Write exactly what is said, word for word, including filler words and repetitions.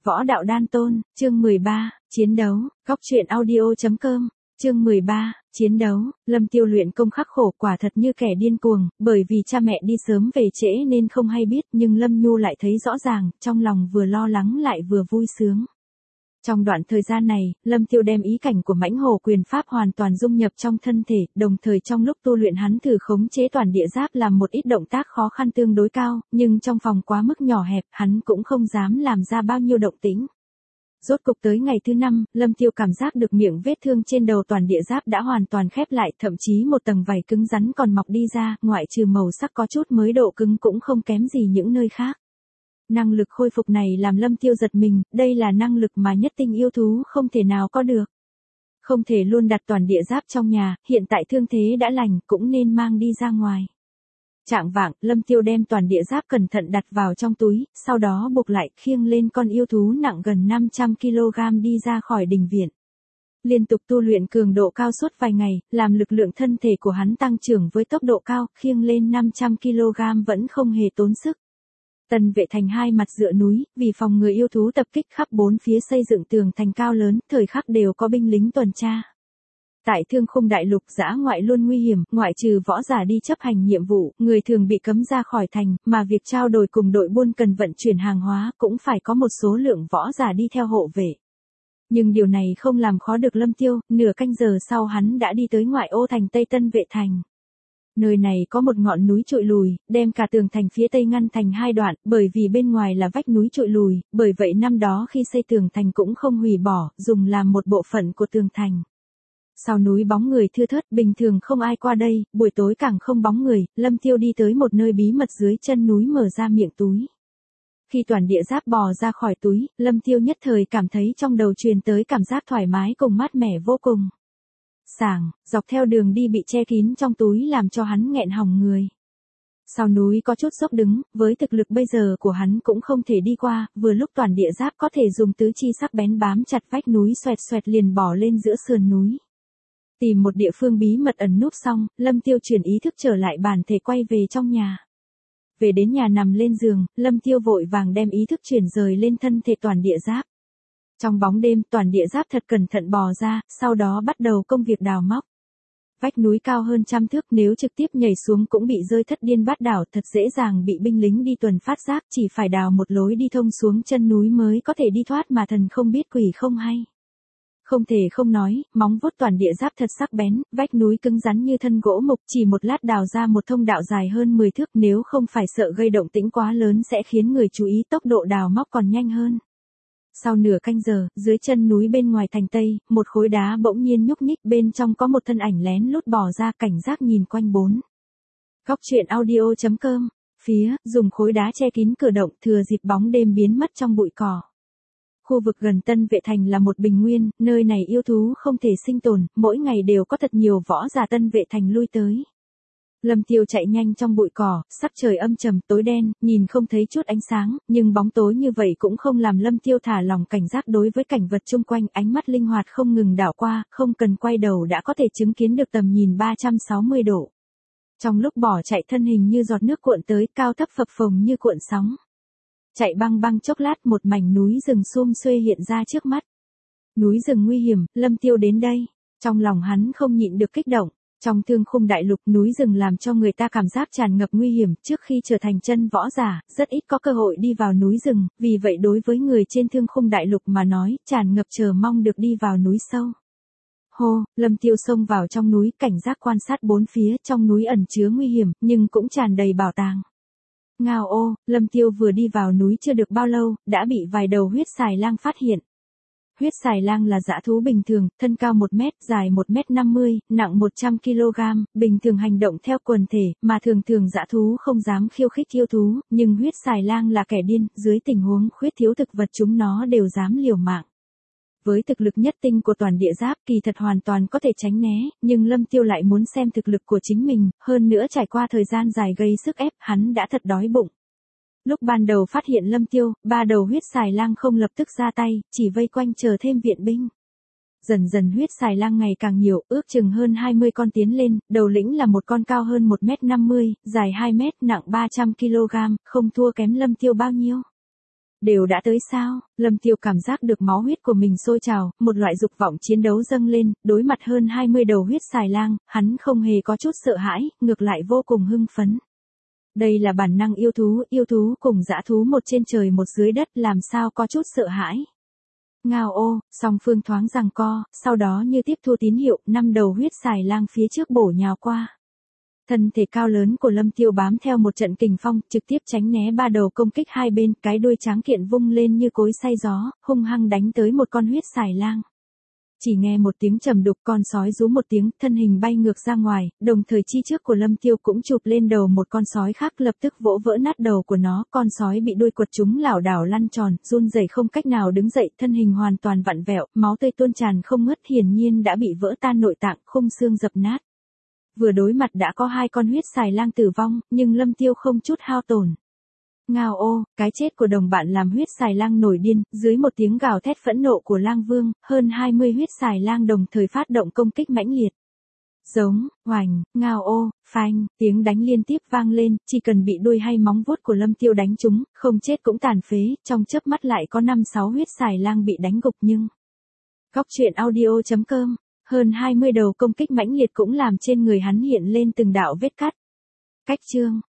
Võ đạo đan tôn, chương mười ba, chiến đấu, góc truyện audio chấm com, chương mười ba, chiến đấu, Lâm Tiêu luyện công khắc khổ quả thật như kẻ điên cuồng, bởi vì cha mẹ đi sớm về trễ nên không hay biết, nhưng Lâm Nhu lại thấy rõ ràng, trong lòng vừa lo lắng lại vừa vui sướng. Trong đoạn thời gian này, Lâm Tiêu đem ý cảnh của Mãnh Hổ quyền pháp hoàn toàn dung nhập trong thân thể, đồng thời trong lúc tu luyện hắn thử khống chế toàn địa giáp làm một ít động tác khó khăn tương đối cao, nhưng trong phòng quá mức nhỏ hẹp, hắn cũng không dám làm ra bao nhiêu động tĩnh. Rốt cục tới ngày thứ năm, Lâm Tiêu cảm giác được miệng vết thương trên đầu toàn địa giáp đã hoàn toàn khép lại, thậm chí một tầng vảy cứng rắn còn mọc đi ra, ngoại trừ màu sắc có chút mới độ cứng cũng không kém gì những nơi khác. Năng lực khôi phục này làm Lâm Tiêu giật mình, đây là năng lực mà nhất tinh yêu thú không thể nào có được. Không thể luôn đặt toàn địa giáp trong nhà, hiện tại thương thế đã lành cũng nên mang đi ra ngoài. Trạng vạng, Lâm Tiêu đem toàn địa giáp cẩn thận đặt vào trong túi, sau đó buộc lại khiêng lên con yêu thú nặng gần năm trăm ki lô gam đi ra khỏi đình viện. Liên tục tu luyện cường độ cao suốt vài ngày, làm lực lượng thân thể của hắn tăng trưởng với tốc độ cao, khiêng lên năm trăm ki lô gam vẫn không hề tốn sức. Tần Vệ Thành hai mặt dựa núi, vì phòng ngừa yêu thú tập kích khắp bốn phía xây dựng tường thành cao lớn, thời khắc đều có binh lính tuần tra. Tại Thương Khung Đại Lục dã ngoại luôn nguy hiểm, ngoại trừ võ giả đi chấp hành nhiệm vụ, người thường bị cấm ra khỏi thành, mà việc trao đổi cùng đội buôn cần vận chuyển hàng hóa cũng phải có một số lượng võ giả đi theo hộ vệ. Nhưng điều này không làm khó được Lâm Tiêu, nửa canh giờ sau hắn đã đi tới ngoại ô thành Tây Tân Vệ Thành. Nơi này có một ngọn núi trụi lùi, đem cả tường thành phía tây ngăn thành hai đoạn, bởi vì bên ngoài là vách núi trụi lùi, bởi vậy năm đó khi xây tường thành cũng không hủy bỏ, dùng làm một bộ phận của tường thành. Sau núi bóng người thưa thớt, bình thường không ai qua đây, buổi tối càng không bóng người, Lâm Tiêu đi tới một nơi bí mật dưới chân núi mở ra miệng túi. Khi toàn địa giáp bò ra khỏi túi, Lâm Tiêu nhất thời cảm thấy trong đầu truyền tới cảm giác thoải mái cùng mát mẻ vô cùng. Sảng, dọc theo đường đi bị che kín trong túi làm cho hắn nghẹn họng người. Sau núi có chút dốc đứng, với thực lực bây giờ của hắn cũng không thể đi qua, vừa lúc toàn địa giáp có thể dùng tứ chi sắc bén bám chặt vách núi xoẹt xoẹt liền bỏ lên giữa sườn núi. Tìm một địa phương bí mật ẩn núp xong, Lâm Tiêu chuyển ý thức trở lại bản thể quay về trong nhà. Về đến nhà nằm lên giường, Lâm Tiêu vội vàng đem ý thức chuyển rời lên thân thể toàn địa giáp. Trong bóng đêm, toàn địa giáp thật cẩn thận bò ra, sau đó bắt đầu công việc đào móc. Vách núi cao hơn trăm thước, nếu trực tiếp nhảy xuống cũng bị rơi thất điên bát đảo, thật dễ dàng bị binh lính đi tuần phát giác, chỉ phải đào một lối đi thông xuống chân núi mới có thể đi thoát mà thần không biết quỷ không hay. Không thể không nói, móng vuốt toàn địa giáp thật sắc bén, vách núi cứng rắn như thân gỗ mục, chỉ một lát đào ra một thông đạo dài hơn mười thước, nếu không phải sợ gây động tĩnh quá lớn sẽ khiến người chú ý, tốc độ đào móc còn nhanh hơn. Sau nửa canh giờ, dưới chân núi bên ngoài thành Tây, một khối đá bỗng nhiên nhúc nhích, bên trong có một thân ảnh lén lút bò ra, cảnh giác nhìn quanh bốn. Góc truyện audio chấm com, phía, dùng khối đá che kín cửa động, thừa dịp bóng đêm biến mất trong bụi cỏ. Khu vực gần Tân Vệ Thành là một bình nguyên, nơi này yêu thú không thể sinh tồn, mỗi ngày đều có thật nhiều võ giả Tân Vệ Thành lui tới. Lâm Tiêu chạy nhanh trong bụi cỏ, sắc trời âm trầm tối đen, nhìn không thấy chút ánh sáng, nhưng bóng tối như vậy cũng không làm Lâm Tiêu thả lòng cảnh giác đối với cảnh vật chung quanh, ánh mắt linh hoạt không ngừng đảo qua, không cần quay đầu đã có thể chứng kiến được tầm nhìn ba trăm sáu mươi độ. Trong lúc bỏ chạy thân hình như giọt nước cuộn tới, cao thấp phập phồng như cuộn sóng. Chạy băng băng chốc lát một mảnh núi rừng sum xuê hiện ra trước mắt. Núi rừng nguy hiểm, Lâm Tiêu đến đây. Trong lòng hắn không nhịn được kích động. Trong Thương Khung Đại Lục, núi rừng làm cho người ta cảm giác tràn ngập nguy hiểm, trước khi trở thành chân võ giả, rất ít có cơ hội đi vào núi rừng, vì vậy đối với người trên Thương Khung Đại Lục mà nói, tràn ngập chờ mong được đi vào núi sâu. Hô, Lâm Tiêu xông vào trong núi, cảnh giác quan sát bốn phía, trong núi ẩn chứa nguy hiểm, nhưng cũng tràn đầy bảo tàng. Ngao ô, Lâm Tiêu vừa đi vào núi chưa được bao lâu, đã bị vài đầu huyết xài lang phát hiện. Huyết xài lang là dã thú bình thường, thân cao một mét, dài một mét năm mươi, nặng một trăm ki lô gam, bình thường hành động theo quần thể, mà thường thường dã thú không dám khiêu khích yêu thú, nhưng huyết xài lang là kẻ điên, dưới tình huống khuyết thiếu thực vật chúng nó đều dám liều mạng. Với thực lực nhất tinh của toàn địa giáp kỳ thật hoàn toàn có thể tránh né, nhưng Lâm Tiêu lại muốn xem thực lực của chính mình, hơn nữa trải qua thời gian dài gây sức ép, hắn đã thật đói bụng. Lúc ban đầu phát hiện Lâm Tiêu, ba đầu huyết xài lang không lập tức ra tay, chỉ vây quanh chờ thêm viện binh. Dần dần huyết xài lang ngày càng nhiều, ước chừng hơn hai mươi con tiến lên, đầu lĩnh là một con cao hơn một mét năm mươi, dài hai mét, nặng ba trăm ki lô gam, không thua kém Lâm Tiêu bao nhiêu. Đều đã tới sao? Lâm Tiêu cảm giác được máu huyết của mình sôi trào, một loại dục vọng chiến đấu dâng lên, đối mặt hơn hai mươi đầu huyết xài lang, hắn không hề có chút sợ hãi, ngược lại vô cùng hưng phấn. Đây là bản năng yêu thú, yêu thú cùng dã thú một trên trời một dưới đất làm sao có chút sợ hãi. Ngao ô, song phương thoáng giằng co, sau đó như tiếp thu tín hiệu, năm đầu huyết xài lang phía trước bổ nhào qua. Thân thể cao lớn của Lâm Tiêu bám theo một trận kình phong, trực tiếp tránh né ba đầu công kích hai bên, cái đuôi tráng kiện vung lên như cối xay gió, hung hăng đánh tới một con huyết xài lang. Chỉ nghe một tiếng trầm đục, con sói rú một tiếng, thân hình bay ngược ra ngoài, đồng thời chi trước của Lâm Tiêu cũng chụp lên đầu một con sói khác, lập tức vỗ vỡ nát đầu của nó, con sói bị đuôi quật trúng lảo đảo lăn tròn, run rẩy không cách nào đứng dậy, thân hình hoàn toàn vặn vẹo, máu tươi tuôn tràn không ngớt, hiển nhiên đã bị vỡ tan nội tạng, khung xương dập nát. Vừa đối mặt đã có hai con huyết xài lang tử vong, nhưng Lâm Tiêu không chút hao tổn. Ngao ô, cái chết của đồng bạn làm huyết xài lang nổi điên, dưới một tiếng gào thét phẫn nộ của lang vương, hơn hai mươi huyết xài lang đồng thời phát động công kích mãnh liệt. Giống, hoành, ngao ô, phanh, tiếng đánh liên tiếp vang lên, chỉ cần bị đuôi hay móng vuốt của Lâm Tiêu đánh trúng, không chết cũng tàn phế, trong chớp mắt lại có năm sáu huyết xài lang bị đánh gục nhưng. Góc truyện audio chấm com, hơn hai mươi đầu công kích mãnh liệt cũng làm trên người hắn hiện lên từng đạo vết cắt. Cách chương